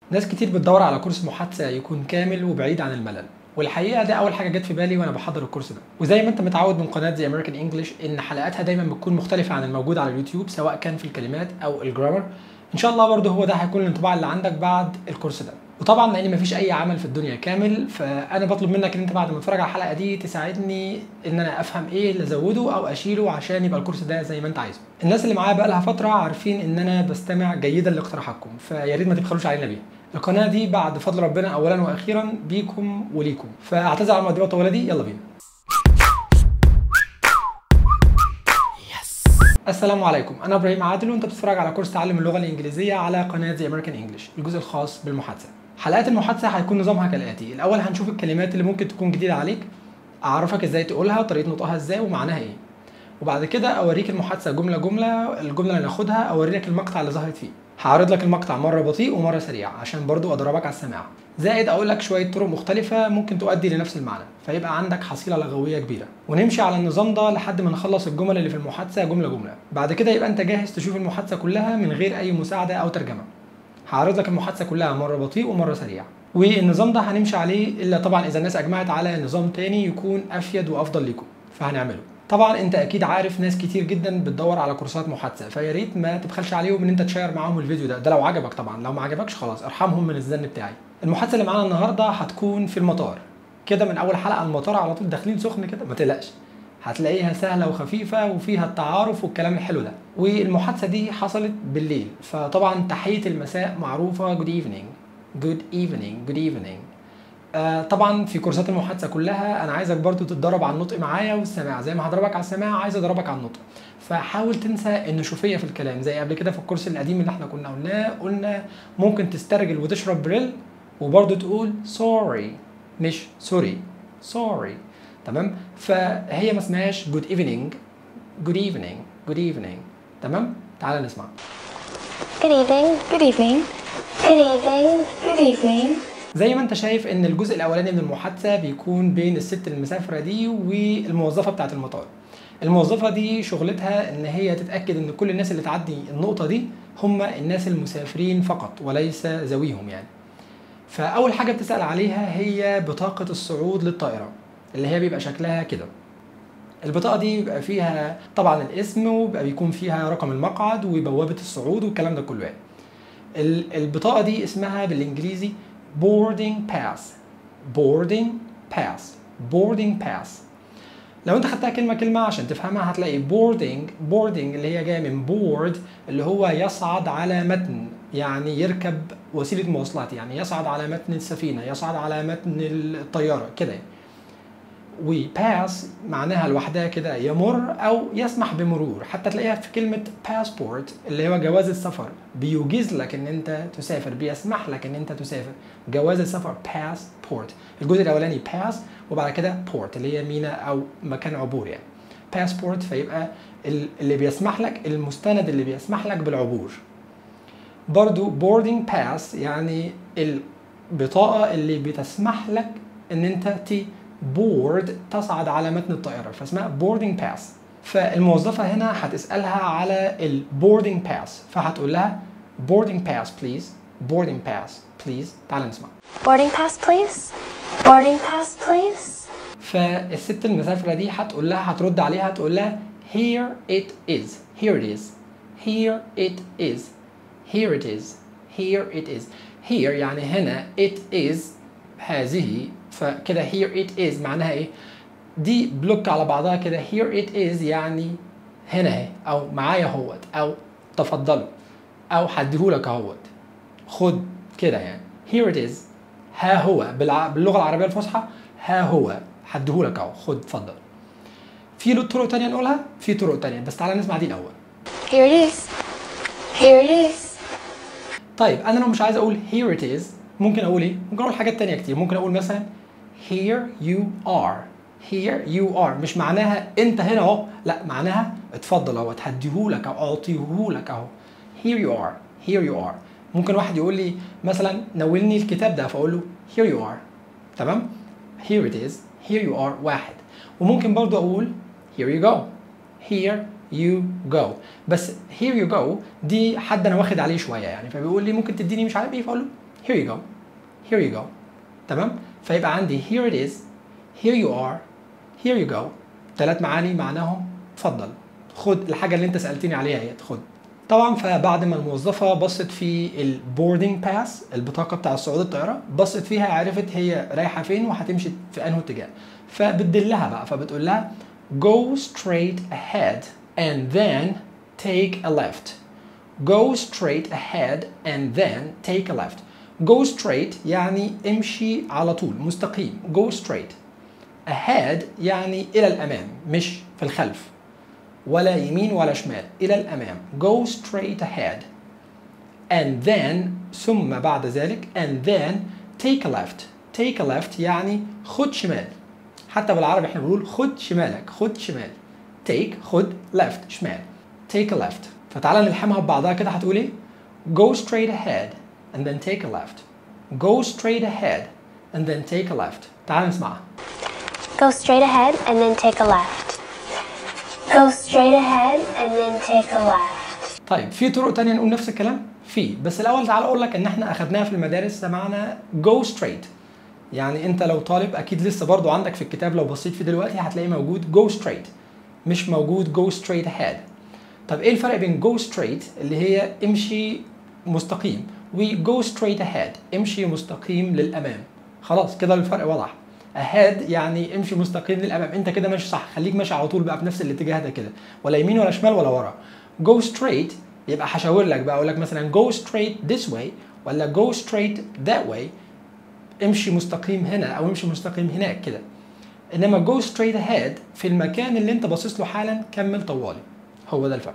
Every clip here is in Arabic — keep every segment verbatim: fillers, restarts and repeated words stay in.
ناس كتير بتدور على كورس محادثة يكون كامل وبعيد عن الملل، والحقيقة ده أول حاجة جت في بالي وأنا بحضر الكورس ده. وزي ما أنت متعود من قناة زي أمريكان إنجلش إن حلقاتها دايما بتكون مختلفة عن الموجود على اليوتيوب، سواء كان في الكلمات أو الجرامر. إن شاء الله برضه هو ده هيكون الانطباع اللي عندك بعد الكورس ده. وطبعا لأن مفيش أي عمل في الدنيا كامل، فأنا بطلب منك إن أنت بعد ما تتفرج على الحلقة دي تساعدني إن أنا أفهم إيه اللي أزوده أو أشيله عشان يبقى الكورس ده زي ما أنت عايزه. الناس اللي معايا بقى لها فترة عارفين إن أنا بستمع جيدا لاقتراحاتكم، فيا ريت ما تبخلوش علينا بيها. القناة دي بعد فضل ربنا أولا وأخيرا بيكم وليكم، فأعتذر على المقدمة الطويلة دي، يلا بينا. السلام عليكم، أنا إبراهيم عادل وأنت بتتفرج على كورس تعلم اللغة الإنجليزية على قناة زي أمريكان إنجلش، الجزء الخاص بالمحادثة. حلقات المحادثة هيكون نظامها كالآتي: الأول هنشوف الكلمات اللي ممكن تكون جديدة عليك، أعرفك إزاي تقولها، طريقة نطقها إزاي ومعناها إيه. وبعد كده أوريك المحادثة جملة جملة، الجملة اللي ناخدها أوريك المقطع اللي ظهرت فيه. هعرض لك المقطع مرة بطيء ومرة سريع عشان برضو أدربك على السماع، زائد أقول لك شوية طرق مختلفة ممكن تؤدي لنفس المعنى، فيبقى عندك حصيلة لغوية كبيرة. ونمشي على النظام ده لحد ما نخلص الجمل اللي في المحادثة جملة جملة. بعد كده يبقى أنت جاهز تشوف المحادثة كلها من غير أي مساعدة أو ترجمة. هعرض لك المحادثة كلها مرة بطيء ومرة سريع، والنظام ده هنمشي عليه إلا طبعا إذا الناس أجمعت على نظام تاني يكون أفيد وأفضل لكم، فهنعمله. طبعا انت اكيد عارف ناس كتير جدا بتدور على كورسات محادثه، فيا ريت ما تبخلش عليهم ان انت تشير معاهم الفيديو ده، ده لو عجبك. طبعا لو ما عجبكش خلاص ارحمهم من الزن بتاعي. المحادثه اللي معانا النهارده هتكون في المطار، كده من اول حلقه المطار على طول داخلين سخن كده، ما تقلقش هتلاقيها سهله وخفيفه وفيها التعارف والكلام الحلو ده. والمحادثه دي حصلت بالليل، فطبعا تحيه المساء معروفه good evening good evening good evening. آه طبعا في كورسات المحادثه كلها انا عايزك برضو تتدرب على النطق معايا والسماع، زي ما هضربك على السماع عايز ادربك على النطق. فحاول تنسى النشوفيه في الكلام، زي قبل كده في الكورس القديم اللي احنا كنا قلناه، قلنا ممكن تسترجل وتشرب بريل وبرضو تقول sorry مش سوري sorry، تمام؟ فهي ما اسمهاش good evening good evening good evening، تمام؟ تعال نسمع. Good evening good evening good evening good evening. زي ما انت شايف ان الجزء الاولاني من المحادثه بيكون بين الست المسافره دي والموظفه بتاعه المطار. الموظفه دي شغلتها ان هي تتاكد ان كل الناس اللي تعدي النقطه دي هم الناس المسافرين فقط وليس ذويهم يعني. فاول حاجه بتسال عليها هي بطاقه الصعود للطائره، اللي هي بيبقى شكلها كده. البطاقه دي بيبقى فيها طبعا الاسم، وبيبقى بيكون فيها رقم المقعد وبوابه الصعود والكلام ده كله يعني. البطاقه دي اسمها بالانجليزي boarding pass boarding pass boarding pass. لو انت خدتها كلمه كلمه عشان تفهمها هتلاقي boarding boarding اللي هي جايه من board اللي هو يصعد على متن، يعني يركب وسيله مواصلات، يعني يصعد على متن السفينه، يصعد على متن الطياره كده يعني. وباس معناها لوحدها كده يمر او يسمح بمرور، حتى تلاقيها في كلمه باسبورت اللي هو جواز السفر، بيجيز لك ان انت تسافر، بيسمح لك ان انت تسافر، جواز السفر باسبورت. الجزء الاولاني باس وبعد كده بورت اللي هي ميناء او مكان عبور يعني. باسبورت فيبقى اللي بيسمح لك، المستند اللي بيسمح لك بالعبور. برضو boarding pass يعني البطاقه اللي بتسمح لك ان انت تي بورد تصعد على متن الطائرة، فاسمها boarding pass. فالموظفة هنا هتسألها على البوردنج باس، فهتقول لها boarding pass please boarding pass please. تعال نسمع. Boarding pass please boarding pass please. فالست المسافرة دي هتقول لها، هترد عليها تقول لها here it is here it is here it is here it is here it is. here يعني هنا، it is هذه، فكده here it is معناها ايه؟ دي بلوك على بعضها كده، here it is يعني هنا اهي، او معايا اهوت، او تفضلوا، او هديهولك اهوت، خد كده يعني. here it is ها هو باللغه العربيه الفصحى، ها هو هديهولك اهو، خد اتفضل. في طرق تانية نقولها؟ في طرق تانية، بس تعالى نسمع دي الاول. Here it is here it is. طيب انا لو مش عايز اقول here it is ممكن اقول ايه؟ ممكن اقول حاجات تانية كتير، ممكن اقول مثلا here you are here you are، مش معناها انت هنا اهو، لا معناها اتفضل اهو، هديهولك او اعطيهولك اهو. here you are here you are. ممكن واحد يقول لي مثلا ناولني الكتاب ده، فاقول له here you are، تمام؟ here it is here you are واحد. وممكن برضو اقول here you go here you go، بس here you go دي حد انا واخد عليه شويه يعني، فبيقول لي ممكن تديني مش عارف ايه، فاقول له here you go here you go تمام. فيبقى عندي here it is here you are here you go ثلاث معاني معناهم اتفضل خد الحاجة اللي انت سألتني عليها هي خد. طبعا فبعد ما الموظفة بصت في البوردنج باس البطاقة بتاع صعود الطيارة بصت فيها عرفت هي رايحة فين وهتمشي في انه اتجاه فبتدلها بقى فبتقول لها go straight ahead and then take a left. go straight ahead and then take a left. go straight يعني امشي على طول مستقيم go straight. ahead يعني إلى الأمام مش في الخلف ولا يمين ولا شمال إلى الأمام go straight ahead and then ثم بعد ذلك and then take a left. take a left يعني خد شمال حتى بالعربي احنا بنقول خد شمالك خد شمال take خد left شمال take a left. فتعالى نلحمها ببعضها كده هتقول ايه go straight ahead and then take a left. go straight ahead and then take a left. تعالى نسمعها. Go straight ahead and then take a left. Go straight ahead and then take a left. طيب في طرق تانية نقول نفس الكلام؟ في بس الأول تعالى أقول لك إن إحنا أخدناها في المدارس سمعنا go straight. يعني أنت لو طالب أكيد لسه برضو عندك في الكتاب لو بصيت فيه دلوقتي هتلاقيه موجود go straight مش موجود go straight ahead. طب إيه الفرق بين go straight اللي هي امشي مستقيم و go straight ahead امشي مستقيم للأمام؟ خلاص كده الفرق واضح. ahead يعني امشي مستقيم للامام انت كده ماشي صح خليك ماشي على طول بقى بنفس الاتجاه ده كده ولا يمين ولا شمال ولا ورا. go straight يبقى هشاور لك بقى اقول لك مثلا go straight this way ولا go straight that way امشي مستقيم هنا او امشي مستقيم هناك كده. انما go straight ahead في المكان اللي انت باصص له حالا كمل طوالي هو ده الفرق.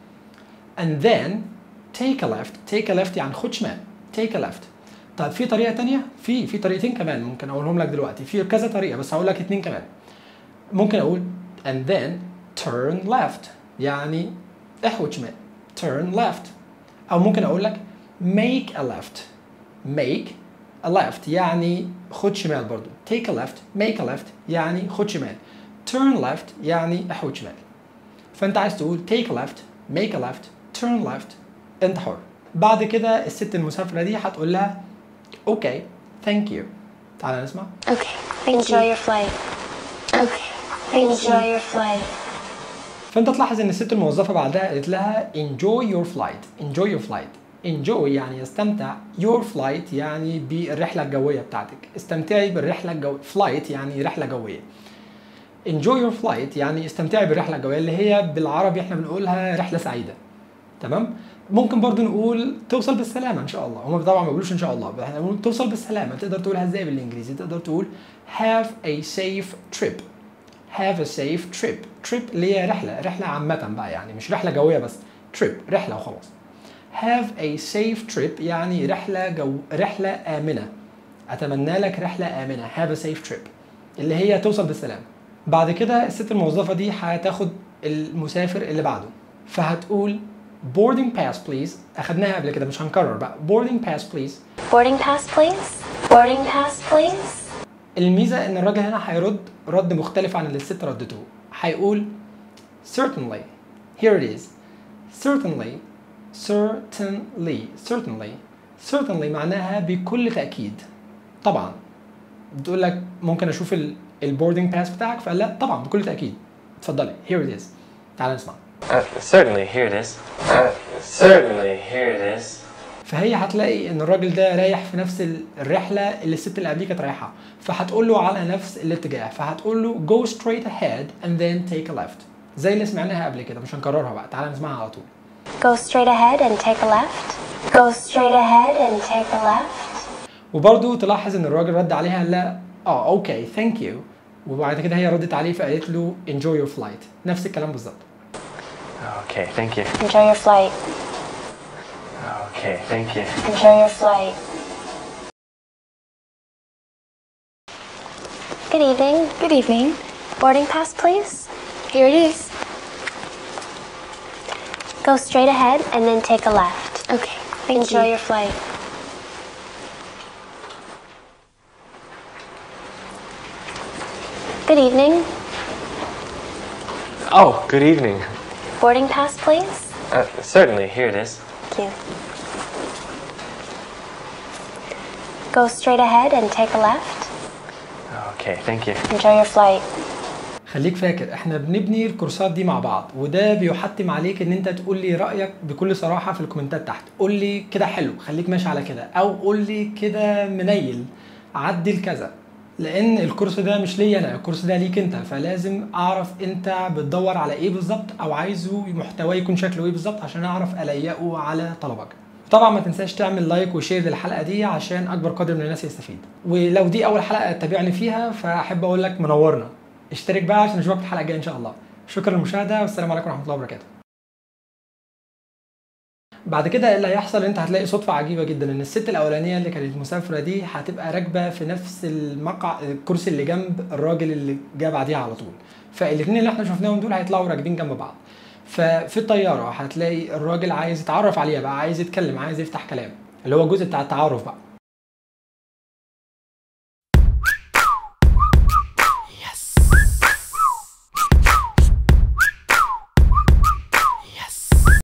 and then take a left take a left يعني خد شمال take a left. طيب في طريقة تانية؟ في في طريقتين كمان ممكن أقولهم لك دلوقتي، في كذا طريقة بس هقول لك اتنين كمان. ممكن أقول and then turn left يعني احود شمال turn left. أو ممكن أقول لك make a left make a left يعني خد شمال برضو take a left make a left يعني خد شمال turn left يعني احود شمال. فأنت عايز تقول take a left make a left turn left أنت حر. بعد كده الست المسافرة دي هتقول لها okay thank you. تعالى نسمع. Okay, enjoy your flight. Okay, enjoy your flight. فانت تلاحظ ان الست الموظفة بعدها قالت لها enjoy your flight enjoy your flight. enjoy يعني يستمتع your flight يعني بالرحلة الجوية بتاعتك استمتعي بالرحلة الجوية flight يعني رحلة جوية. enjoy your flight يعني استمتعي بالرحلة الجوية اللي هي بالعربي احنا بنقولها رحلة سعيدة تمام. ممكن برضو نقول توصل بالسلامة إن شاء الله. هم طبعا ما بيقولوش إن شاء الله احنا بنقول توصل بالسلامة. تقدر تقولها إزاي بالإنجليزي؟ تقدر تقول have a safe trip have a safe trip trip اللي هي رحلة رحلة عامة بقى يعني مش رحلة جوية بس trip رحلة وخلاص. have a safe trip يعني رحلة جو رحلة آمنة. أتمنى لك رحلة آمنة have a safe trip اللي هي توصل بالسلامة. بعد كده الست الموظفة دي هتاخد المسافر اللي بعده فهتقول boarding pass please. أخدناها قبل كده مش هنكرر بقى boarding pass please. Boarding pass please. Boarding pass please. الميزة إن الراجل هنا هيرد رد مختلف عن اللي الست ردته. هيقول certainly here it is certainly certainly certainly certainly معناها بكل تأكيد طبعا. بتقول لك ممكن أشوف البوردنج باس بتاعك فقال لا طبعا بكل تأكيد اتفضلي here it is. تعال نسمع. Uh, certainly, here it is. Uh, certainly, here it is. فهي هتلاقي ان الراجل ده رايح في نفس الرحله اللي الست اللي قبليه كانت رايحه فهتقول له على نفس الاتجاه فهتقول له go straight ahead and then take a left زي اللي سمعناها قبل كده مش هنكررها بقى. تعالى نسمعها على طول. Go straight ahead and take a left. Go straight ahead and take a left. وبرضه تلاحظ ان الراجل رد عليها لا اه اوكي ثانك يو وبعد كده هي ردت عليه فقالت له enjoy your flight نفس الكلام بالظبط. Okay, thank you. Enjoy your flight. Okay, thank you. Enjoy your flight. Good evening. Good evening. Boarding pass, please. Here it is. Go straight ahead and then take a left. Okay. Thank Enjoy you. your flight. Good evening. Oh, good evening. Boarding pass, please. Uh, certainly, here it is. Thank you. Go straight ahead and take a left. Okay, thank you. Enjoy your flight. خليك فاكر احنا بنبني الكورسات دي مع بعض، وده بيحتم عليك ان انت تقول لي رايك بكل صراحه في الكومنتات تحت. قول لي كده حلو، خليك ماشي على كده، او قول لي كده منيل، عدل كذا. لان الكورس ده مش ليا انا، الكورس ده ليك انت، فلازم اعرف انت بتدور على ايه بالظبط، او عايزه محتواه يكون شكله ايه بالظبط، عشان اعرف اليقه على طلبك. طبعا ما تنساش تعمل لايك وشير للحلقه دي عشان اكبر قدر من الناس يستفيد. ولو دي اول حلقه تتابعني فيها فاحب اقول لك منورنا. اشترك بقى عشان اشوفك في الحلقه الجايه ان شاء الله. شكرا للمشاهده والسلام عليكم ورحمه الله وبركاته. بعد كده اللي هيحصل انت هتلاقي صدفه عجيبه جدا ان الست الاولانيه اللي كانت مسافره دي هتبقى راكبه في نفس المقع الكرسي اللي جنب الراجل اللي جه بعديها على طول. فالاثنين اللي احنا شفناهم دول هيطلعوا راكبين جنب بعض. ففي الطياره هتلاقي الراجل عايز يتعرف عليها بقى، عايز يتكلم، عايز يفتح كلام، اللي هو الجزء بتاع التعارف بقى.